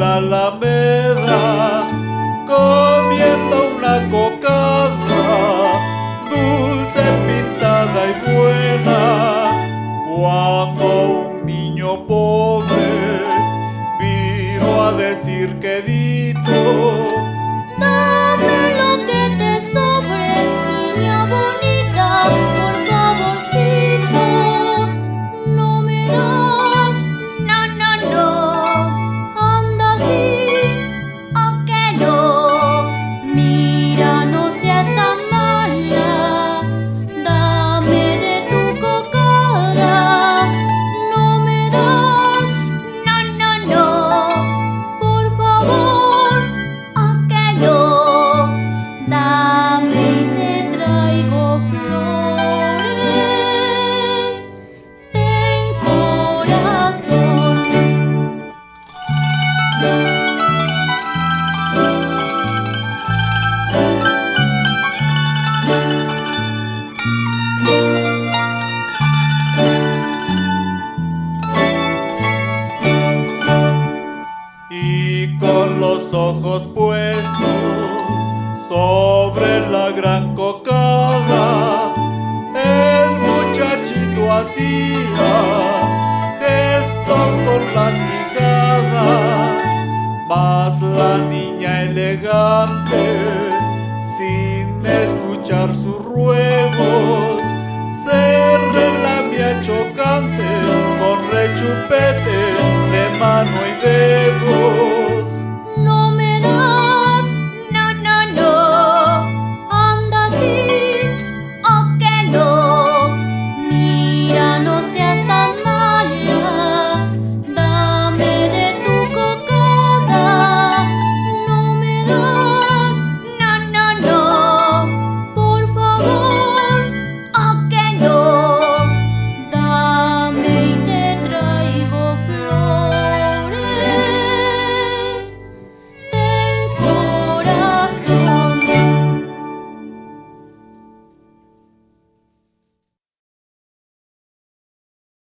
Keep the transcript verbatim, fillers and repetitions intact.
la alameda, comiendo una cocada, dulce, pintada y buena, cuando un niño pobre vino a decir quedito: dame lo que te sobre, niña bonita, por favorcito. No me das, no, no, no, anda así, o que no. Mira, no seas tan mala, dame de tu cocada. No me das, no, no, no, por favor, o que no. Dame y te traigo flores, ten corazón. Y con los ojos puestos sobre la gran cocada, el muchachito hacía gestos con las quijadas, mas la niña elegante, sin escuchar su